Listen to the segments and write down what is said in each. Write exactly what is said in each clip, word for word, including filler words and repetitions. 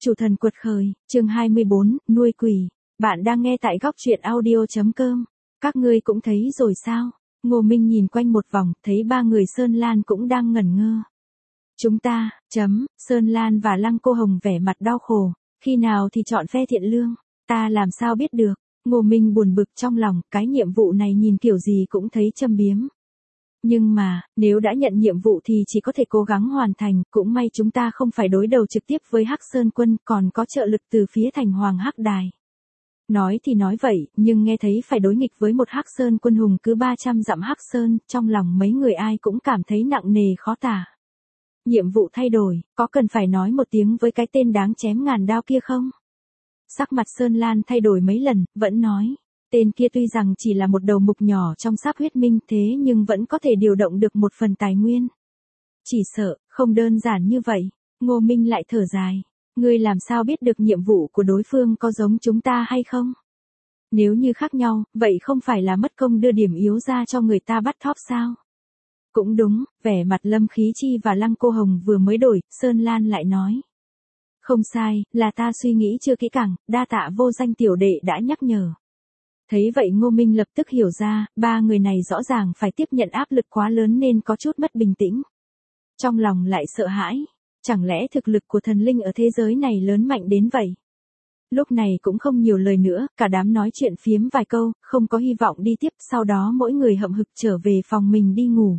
Chủ thần quật khởi, chương hai mươi bốn, nuôi quỷ. Bạn đang nghe tại góc truyện audio.com. Các ngươi cũng thấy rồi sao? Ngô Minh nhìn quanh một vòng, thấy ba người Sơn Lan cũng đang ngẩn ngơ. Chúng ta, chấm, Sơn Lan và Lăng Cô Hồng vẻ mặt đau khổ. Khi nào thì chọn phe thiện lương? Ta làm sao biết được? Ngô Minh buồn bực trong lòng, cái nhiệm vụ này nhìn kiểu gì cũng thấy châm biếm. Nhưng mà, nếu đã nhận nhiệm vụ thì chỉ có thể cố gắng hoàn thành, cũng may chúng ta không phải đối đầu trực tiếp với Hắc Sơn quân, còn có trợ lực từ phía Thành Hoàng Hắc Đài. Nói thì nói vậy, nhưng nghe thấy phải đối nghịch với một Hắc Sơn quân hùng cứ ba trăm dặm Hắc Sơn, trong lòng mấy người ai cũng cảm thấy nặng nề khó tả. Nhiệm vụ thay đổi, có cần phải nói một tiếng với cái tên đáng chém ngàn đao kia không? Sắc mặt Sơn Lan thay đổi mấy lần, vẫn nói. Tên kia tuy rằng chỉ là một đầu mục nhỏ trong Sáp Huyết Minh thế nhưng vẫn có thể điều động được một phần tài nguyên. Chỉ sợ, không đơn giản như vậy. Ngô Minh lại thở dài. Ngươi làm sao biết được nhiệm vụ của đối phương có giống chúng ta hay không? Nếu như khác nhau, vậy không phải là mất công đưa điểm yếu ra cho người ta bắt thóp sao? Cũng đúng, vẻ mặt Lâm Khí Chi và Lăng Cô Hồng vừa mới đổi, Sơn Lan lại nói. Không sai, là ta suy nghĩ chưa kỹ càng, đa tạ vô danh tiểu đệ đã nhắc nhở. Thấy vậy Ngô Minh lập tức hiểu ra, ba người này rõ ràng phải tiếp nhận áp lực quá lớn nên có chút mất bình tĩnh. Trong lòng lại sợ hãi, chẳng lẽ thực lực của thần linh ở thế giới này lớn mạnh đến vậy? Lúc này cũng không nhiều lời nữa, cả đám nói chuyện phiếm vài câu, không có hy vọng đi tiếp, sau đó mỗi người hậm hực trở về phòng mình đi ngủ.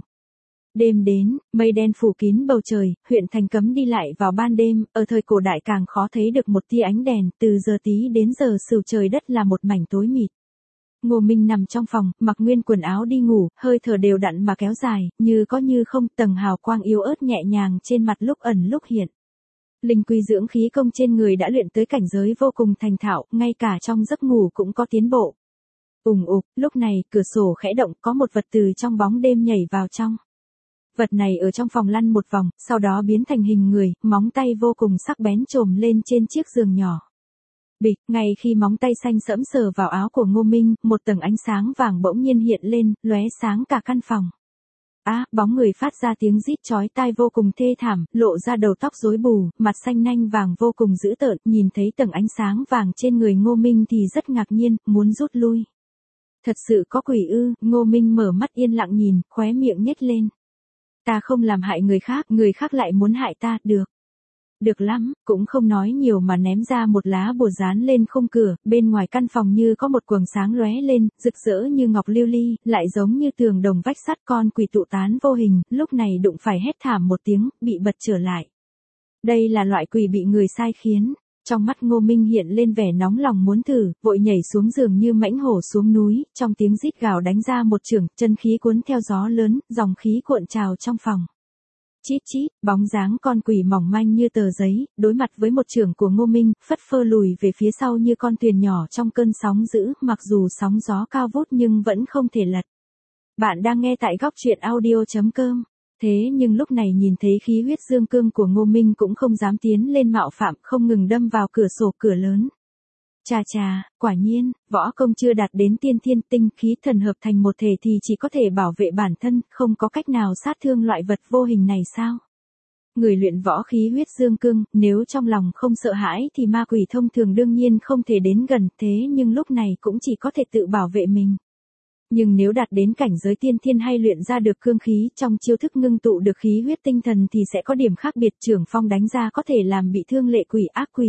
Đêm đến, mây đen phủ kín bầu trời, huyện thành cấm đi lại vào ban đêm, ở thời cổ đại càng khó thấy được một tia ánh đèn, từ giờ tí đến giờ sửu trời đất là một mảnh tối mịt. Ngô Minh nằm trong phòng, mặc nguyên quần áo đi ngủ, hơi thở đều đặn mà kéo dài, như có như không, tầng hào quang yếu ớt nhẹ nhàng trên mặt lúc ẩn lúc hiện. Linh quy dưỡng khí công trên người đã luyện tới cảnh giới vô cùng thành thạo, ngay cả trong giấc ngủ cũng có tiến bộ. Ùng ục, lúc này, cửa sổ khẽ động, có một vật từ trong bóng đêm nhảy vào trong. Vật này ở trong phòng lăn một vòng, sau đó biến thành hình người, móng tay vô cùng sắc bén chồm lên trên chiếc giường nhỏ. Bịch, ngay khi móng tay xanh sẫm sờ vào áo của Ngô Minh, một tầng ánh sáng vàng bỗng nhiên hiện lên, lóe sáng cả căn phòng. Á, à, bóng người phát ra tiếng rít chói tai vô cùng thê thảm, lộ ra đầu tóc rối bù, mặt xanh nanh vàng vô cùng dữ tợn, nhìn thấy tầng ánh sáng vàng trên người Ngô Minh thì rất ngạc nhiên, muốn rút lui. Thật sự có quỷ ư? Ngô Minh mở mắt yên lặng nhìn, khóe miệng nhếch lên. Ta không làm hại người khác, người khác lại muốn hại ta, được. Được lắm, cũng không nói nhiều mà ném ra một lá bùa dán lên khung cửa, bên ngoài căn phòng như có một quầng sáng lóe lên, rực rỡ như ngọc lưu ly, lại giống như tường đồng vách sắt, con quỷ tụ tán vô hình, lúc này đụng phải hét thảm một tiếng, bị bật trở lại. Đây là loại quỷ bị người sai khiến. Trong mắt Ngô Minh hiện lên vẻ nóng lòng muốn thử, vội nhảy xuống giường như mãnh hổ xuống núi, trong tiếng rít gào đánh ra một chưởng, chân khí cuốn theo gió lớn, dòng khí cuộn trào trong phòng. Chít chít, bóng dáng con quỷ mỏng manh như tờ giấy, đối mặt với một chưởng của Ngô Minh, phất phơ lùi về phía sau như con thuyền nhỏ trong cơn sóng dữ, mặc dù sóng gió cao vút nhưng vẫn không thể lật. Bạn đang nghe tại góc truyện audio.com. Thế nhưng lúc này nhìn thấy khí huyết dương cương của Ngô Minh cũng không dám tiến lên mạo phạm, không ngừng đâm vào cửa sổ cửa lớn. Chà chà, quả nhiên, võ công chưa đạt đến tiên thiên, tinh khí thần hợp thành một thể thì chỉ có thể bảo vệ bản thân, không có cách nào sát thương loại vật vô hình này sao? Người luyện võ khí huyết dương cương, nếu trong lòng không sợ hãi thì ma quỷ thông thường đương nhiên không thể đến gần, thế nhưng lúc này cũng chỉ có thể tự bảo vệ mình. Nhưng nếu đạt đến cảnh giới tiên thiên hay luyện ra được cương khí trong chiêu thức ngưng tụ được khí huyết tinh thần thì sẽ có điểm khác biệt, trưởng phong đánh ra có thể làm bị thương lệ quỷ ác quỷ.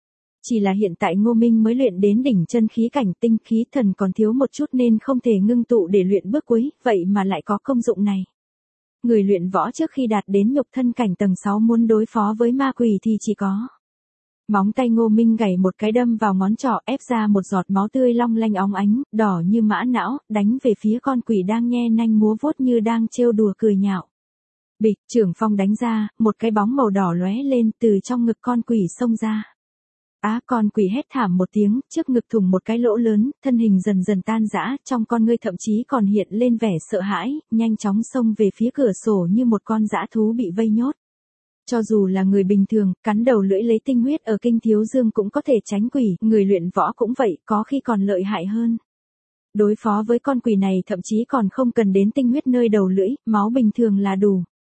Chỉ là hiện tại Ngô Minh mới luyện đến đỉnh chân khí cảnh, tinh khí thần còn thiếu một chút nên không thể ngưng tụ để luyện bước cuối, vậy mà lại có công dụng này. Người luyện võ trước khi đạt đến nhục thân cảnh tầng sáu muốn đối phó với ma quỷ thì chỉ có. Móng tay Ngô Minh gảy một cái đâm vào ngón trỏ, ép ra một giọt máu tươi long lanh óng ánh, đỏ như mã não, đánh về phía con quỷ đang nhe nanh múa vuốt như đang trêu đùa cười nhạo. Bịch, trưởng phong đánh ra, một cái bóng màu đỏ lóe lên từ trong ngực con quỷ xông ra. Á, à, con quỷ hét thảm một tiếng, trước ngực thủng một cái lỗ lớn, thân hình dần dần tan rã, trong con ngươi thậm chí còn hiện lên vẻ sợ hãi, nhanh chóng xông về phía cửa sổ như một con dã thú bị vây nhốt. Cho dù là người bình thường, cắn đầu lưỡi lấy tinh huyết ở kinh thiếu dương cũng có thể tránh quỷ, người luyện võ cũng vậy, có khi còn lợi hại hơn. Đối phó với con quỷ này thậm chí còn không cần đến tinh huyết nơi đầu lưỡi, máu bình thường là đủ.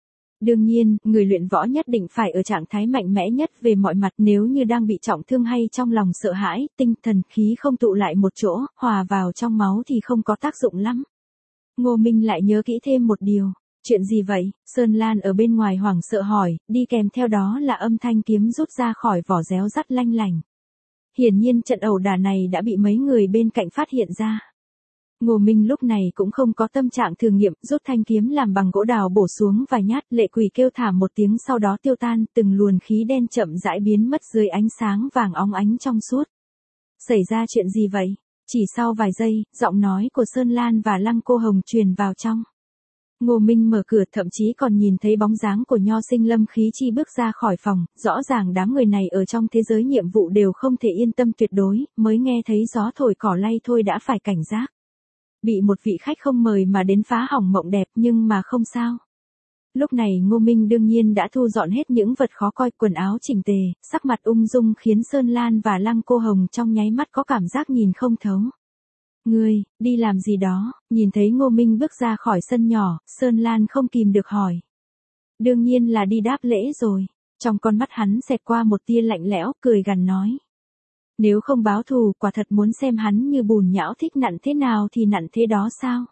Đương nhiên, người luyện võ nhất định phải ở trạng thái mạnh mẽ nhất về mọi mặt, nếu như đang bị trọng thương hay trong lòng sợ hãi, tinh thần khí không tụ lại một chỗ, hòa vào trong máu thì không có tác dụng lắm. Ngô Minh lại nhớ kỹ thêm một điều. Chuyện gì vậy? Sơn Lan ở bên ngoài hoảng sợ hỏi, đi kèm theo đó là âm thanh kiếm rút ra khỏi vỏ réo rắt lanh lành. Hiển nhiên trận ẩu đả này đã bị mấy người bên cạnh phát hiện ra. Ngô Minh lúc này cũng không có tâm trạng thử nghiệm, rút thanh kiếm làm bằng gỗ đào bổ xuống vài nhát, lệ quỷ kêu thảm một tiếng sau đó tiêu tan, từng luồn khí đen chậm rãi biến mất dưới ánh sáng vàng óng ánh trong suốt. Xảy ra chuyện gì vậy? Chỉ sau vài giây, giọng nói của Sơn Lan và Lăng Cô Hồng truyền vào trong. Ngô Minh mở cửa, thậm chí còn nhìn thấy bóng dáng của Nho Sinh Lâm Khí Chi bước ra khỏi phòng, rõ ràng đám người này ở trong thế giới nhiệm vụ đều không thể yên tâm tuyệt đối, mới nghe thấy gió thổi cỏ lay thôi đã phải cảnh giác. Bị một vị khách không mời mà đến phá hỏng mộng đẹp nhưng mà không sao. Lúc này Ngô Minh đương nhiên đã thu dọn hết những vật khó coi, quần áo chỉnh tề, sắc mặt ung dung khiến Sơn Lan và Lăng Cô Hồng trong nháy mắt có cảm giác nhìn không thấu. Ngươi, đi làm gì đó? Nhìn thấy Ngô Minh bước ra khỏi sân nhỏ, Sơn Lan không kìm được hỏi. Đương nhiên là đi đáp lễ rồi. Trong con mắt hắn xẹt qua một tia lạnh lẽo, cười gằn nói. Nếu không báo thù, quả thật muốn xem hắn như bùn nhão thích nặn thế nào thì nặn thế đó sao?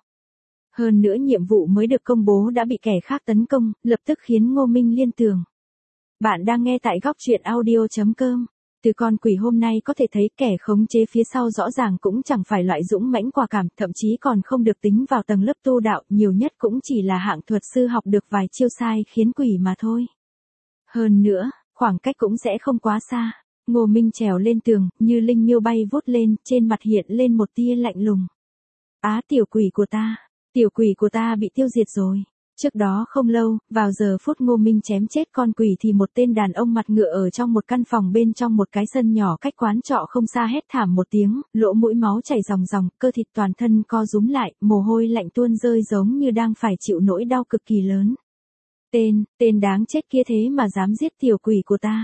Hơn nữa nhiệm vụ mới được công bố đã bị kẻ khác tấn công, lập tức khiến Ngô Minh liên tưởng. Bạn đang nghe tại góc truyện audio chấm com. Từ con quỷ hôm nay có thể thấy kẻ khống chế phía sau rõ ràng cũng chẳng phải loại dũng mãnh quả cảm, thậm chí còn không được tính vào tầng lớp tu đạo, nhiều nhất cũng chỉ là hạng thuật sư học được vài chiêu sai khiến quỷ mà thôi. Hơn nữa, khoảng cách cũng sẽ không quá xa. Ngô Minh trèo lên tường, như linh miêu bay vút lên, trên mặt hiện lên một tia lạnh lùng. Á, tiểu quỷ của ta, tiểu quỷ của ta bị tiêu diệt rồi. Trước đó không lâu, vào giờ phút Ngô Minh chém chết con quỷ thì một tên đàn ông mặt ngựa ở trong một căn phòng bên trong một cái sân nhỏ cách quán trọ không xa hét thảm một tiếng, lỗ mũi máu chảy ròng ròng, cơ thịt toàn thân co rúm lại, mồ hôi lạnh tuôn rơi giống như đang phải chịu nỗi đau cực kỳ lớn. Tên, tên đáng chết kia thế mà dám giết tiểu quỷ của ta.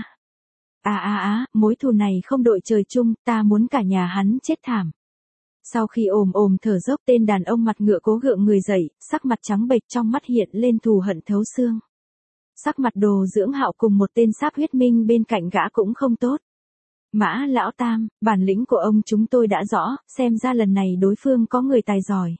À à à, mối thù này không đội trời chung, ta muốn cả nhà hắn chết thảm. Sau khi ồm ồm thở dốc, tên đàn ông mặt ngựa cố gượng người dậy, sắc mặt trắng bệch, trong mắt hiện lên thù hận thấu xương. Sắc mặt Đồ Dưỡng Hạo cùng một tên sáp huyết minh bên cạnh gã cũng không tốt. Mã lão tam, bản lĩnh của ông chúng tôi đã rõ, xem ra lần này đối phương có người tài giỏi.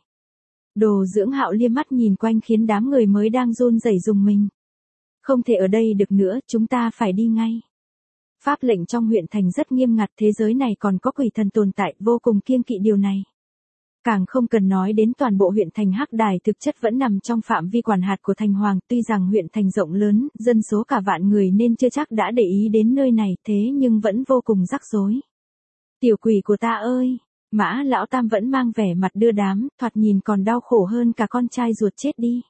Đồ Dưỡng Hạo liếc mắt nhìn quanh khiến đám người mới đang run rẩy rùng mình. Không thể ở đây được nữa, chúng ta phải đi ngay. Pháp lệnh trong huyện thành rất nghiêm ngặt, thế giới này còn có quỷ thần tồn tại, vô cùng kiêng kỵ điều này. Càng không cần nói đến toàn bộ huyện thành Hắc Đài thực chất vẫn nằm trong phạm vi quản hạt của thành hoàng, tuy rằng huyện thành rộng lớn, dân số cả vạn người nên chưa chắc đã để ý đến nơi này, thế nhưng vẫn vô cùng rắc rối. Tiểu quỷ của ta ơi! Mã lão tam vẫn mang vẻ mặt đưa đám, thoạt nhìn còn đau khổ hơn cả con trai ruột chết đi.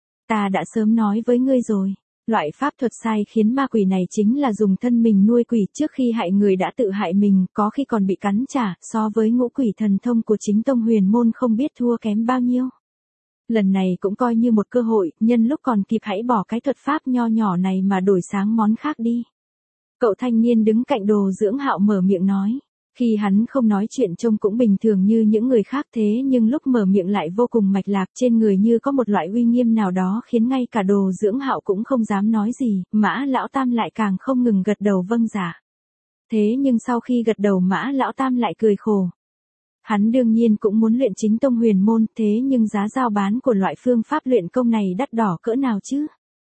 Ta đã sớm nói với ngươi rồi. Loại pháp thuật sai khiến ma quỷ này chính là dùng thân mình nuôi quỷ, trước khi hại người đã tự hại mình, có khi còn bị cắn trả, so với ngũ quỷ thần thông của chính tông huyền môn không biết thua kém bao nhiêu. Lần này cũng coi như một cơ hội, nhân lúc còn kịp hãy bỏ cái thuật pháp nho nhỏ này mà đổi sáng món khác đi. Cậu thanh niên đứng cạnh Đồ Dưỡng Hạo mở miệng nói. Khi hắn không nói chuyện trông cũng bình thường như những người khác, thế nhưng lúc mở miệng lại vô cùng mạch lạc, trên người như có một loại uy nghiêm nào đó khiến ngay cả Đồ Dưỡng Hạo cũng không dám nói gì, Mã lão tam lại càng không ngừng gật đầu vâng dạ. Thế nhưng sau khi gật đầu Mã lão tam lại cười khổ. Hắn đương nhiên cũng muốn luyện chính tông huyền môn, thế nhưng giá giao bán của loại phương pháp luyện công này đắt đỏ cỡ nào chứ?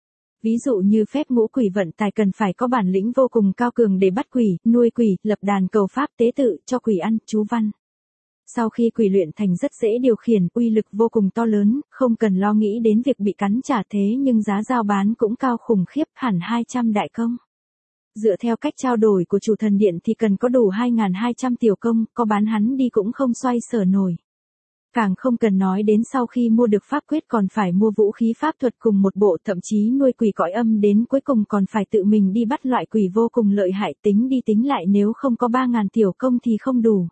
Ví dụ như phép ngũ quỷ vận tài cần phải có bản lĩnh vô cùng cao cường để bắt quỷ, nuôi quỷ, lập đàn cầu pháp tế tự, cho quỷ ăn, chú văn. Sau khi quỷ luyện thành rất dễ điều khiển, uy lực vô cùng to lớn, không cần lo nghĩ đến việc bị cắn trả, thế nhưng giá giao bán cũng cao khủng khiếp, hẳn hai trăm đại công. Dựa theo cách trao đổi của chủ thần điện thì cần có đủ hai nghìn hai trăm tiểu công, có bán hắn đi cũng không xoay sở nổi. Càng không cần nói đến sau khi mua được pháp quyết còn phải mua vũ khí pháp thuật cùng một bộ, thậm chí nuôi quỷ cõi âm đến cuối cùng còn phải tự mình đi bắt loại quỷ vô cùng lợi hại, tính đi tính lại nếu không có ba nghìn tiểu công thì không đủ.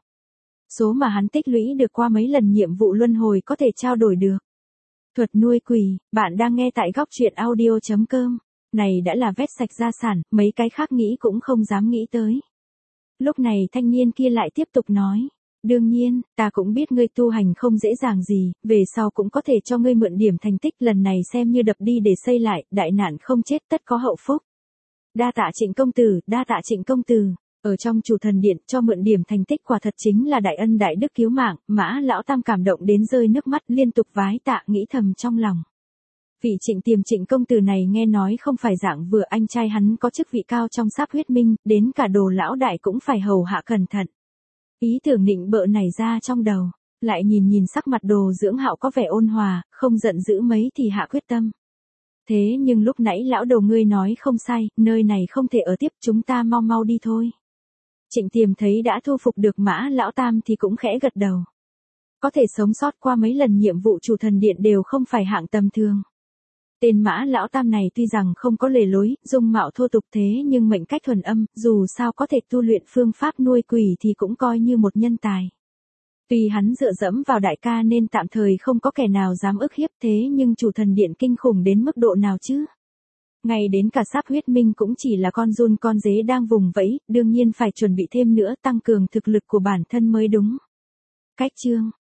Số mà hắn tích lũy được qua mấy lần nhiệm vụ luân hồi có thể trao đổi được. Thuật nuôi quỷ, bạn đang nghe tại góc truyện audio chấm com. Này đã là vét sạch gia sản, mấy cái khác nghĩ cũng không dám nghĩ tới. Lúc này thanh niên kia lại tiếp tục nói. Đương nhiên, ta cũng biết ngươi tu hành không dễ dàng gì, về sau cũng có thể cho ngươi mượn điểm thành tích, lần này xem như đập đi để xây lại, đại nạn không chết tất có hậu phúc. Đa tạ Trịnh công tử, đa tạ Trịnh công tử. Ở trong Chủ Thần Điện cho mượn điểm thành tích quả thật chính là đại ân đại đức cứu mạng, Mã lão tam cảm động đến rơi nước mắt, liên tục vái tạ, nghĩ thầm trong lòng. Vị Trịnh Tiềm Trịnh công tử này nghe nói không phải dạng vừa, anh trai hắn có chức vị cao trong Sáp Huyết Minh, đến cả Đồ lão đại cũng phải hầu hạ cẩn thận. Ý tưởng nịnh bợ nảy ra trong đầu, lại nhìn nhìn sắc mặt Đồ Dưỡng Hạo có vẻ ôn hòa, không giận dữ mấy thì hạ quyết tâm. Thế nhưng lúc nãy lão Đồ ngươi nói không sai, nơi này không thể ở tiếp, chúng ta mau mau đi thôi. Trịnh Tiềm thấy đã thu phục được Mã lão tam thì cũng khẽ gật đầu. Có thể sống sót qua mấy lần nhiệm vụ Chủ Thần Điện đều không phải hạng tầm thường. Tên Mã lão tam này tuy rằng không có lề lối, dung mạo thô tục thế nhưng mệnh cách thuần âm, dù sao có thể tu luyện phương pháp nuôi quỷ thì cũng coi như một nhân tài. Tuy hắn dựa dẫm vào đại ca nên tạm thời không có kẻ nào dám ức hiếp, thế nhưng Chủ Thần Điện kinh khủng đến mức độ nào chứ? Ngay đến cả Sáp Huyết Minh cũng chỉ là con giun con dế đang vùng vẫy, đương nhiên phải chuẩn bị thêm nữa, tăng cường thực lực của bản thân mới đúng. Cách chương